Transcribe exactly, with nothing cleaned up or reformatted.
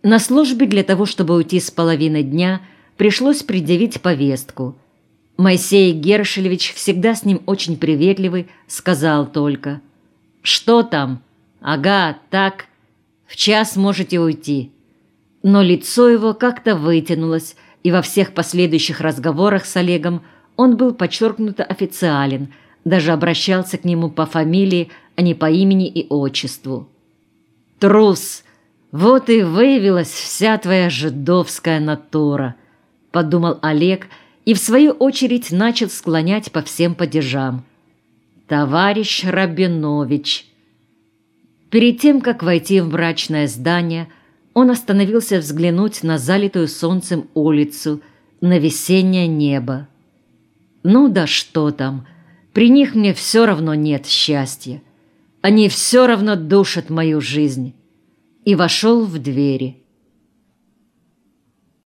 На службе для того, чтобы уйти с половины дня, пришлось предъявить повестку. Моисей Гершелевич, всегда с ним очень приветливый, сказал только: «Что там? Ага, так. В час можете уйти». Но лицо его как-то вытянулось, и во всех последующих разговорах с Олегом он был подчеркнуто официален, даже обращался к нему по фамилии, а не по имени и отчеству. «Трус! Вот и выявилась вся твоя жидовская натура», — подумал Олег и в свою очередь начал склонять по всем падежам. «Товарищ Рабинович». Перед тем, как войти в мрачное здание, он остановился взглянуть на залитую солнцем улицу, на весеннее небо. «Ну да что там, при них мне все равно нет счастья. Они все равно душат мою жизнь». И вошел в двери.